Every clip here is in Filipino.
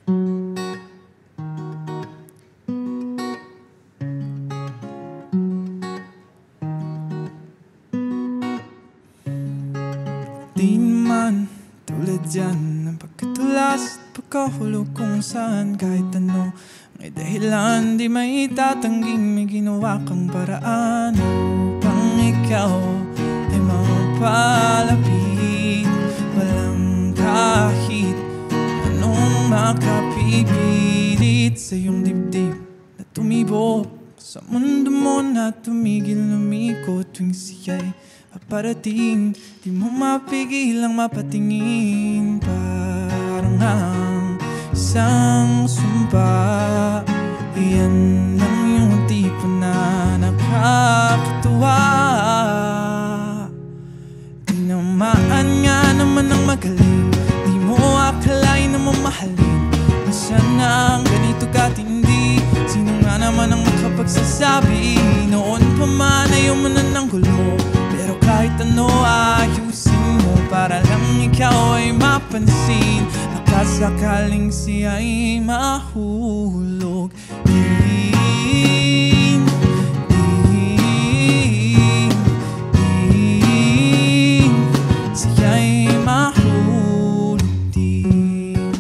Di naman tulad yan ng pagkatulas at pagkahulog kung saan kahit ano may dahilan, di may tatangging may ginawa kang paraan upang ikaw ay mapalapit. Walang kahit anong makapipilit sa iyong dibdib na tumibok sa mundo mo na tumigil lumikot tuwing siya'y paparating. Di mo mapigilang mapatingin, parang ang isang sumpa. Iyan lang yung tipo na nakakatuwa. Tinamaan nga naman ng magaling, di mo akalain na mamahalin. Sana ang ganito katindi, sino nga naman ang makapagsasabi? Noon pa man ayaw mo na ng gulo, pero kahit ano ayusin mo para lang ikaw ay mapansin. Nakasakaling siya'y mahulog din, siya'y mahulog din.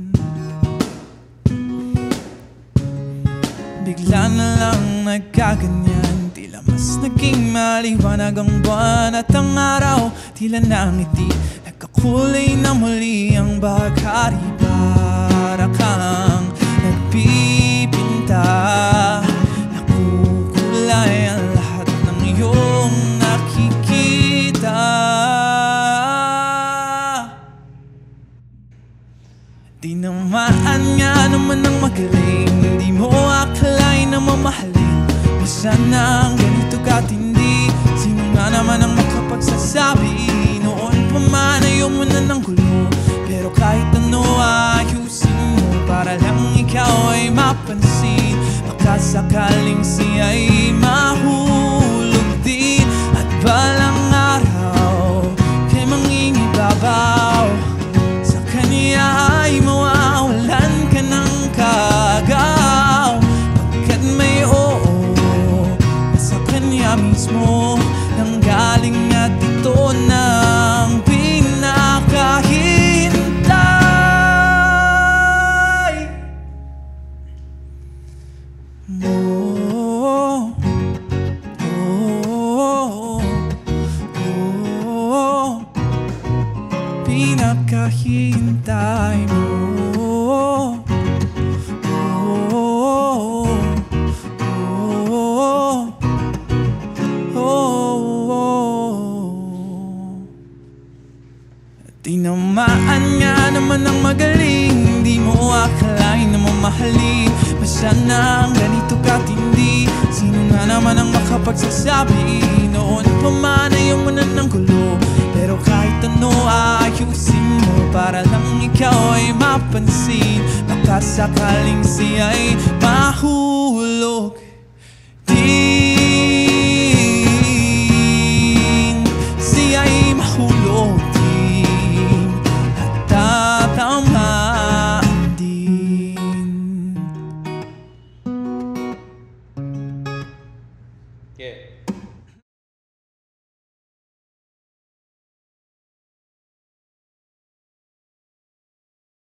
Bigla na lang nagkaganyan, tila mas naging maliwanag ang buwan at ang araw. Tila nangiti, nagkakulay na muli ang bahagari. Para kang nagpipinta, nakukulay ang lahat ng iyong nakikita. Tinamaan nga naman ng magaling, di mo akalain na mamahalin. Sana ang ganito katindi, sino nga naman ang makapagsasabi? Noon pa man ayaw mo na ng gulo, pero kahit ano ayusin mo para lang ikaw ay mapansin. Makasakaling siya'y mahulog din, at balang araw kay mangingibabaw sa kanya ay mawawalan ka ng kagaw. Pagkat may mismo nang galing at ito ng pinakahintay mo. Pinakahintay mo. Tinamaan nga naman ng magaling, di mo akalain na mamahalin. Sana ang ganito katindi, sino nga naman ang makapagsasabi? Noon pa man ayaw mo na ng gulo, pero kahit ano ayusin mo para lang ikaw ay mapansin. Makasakaling siya'y mahulog din.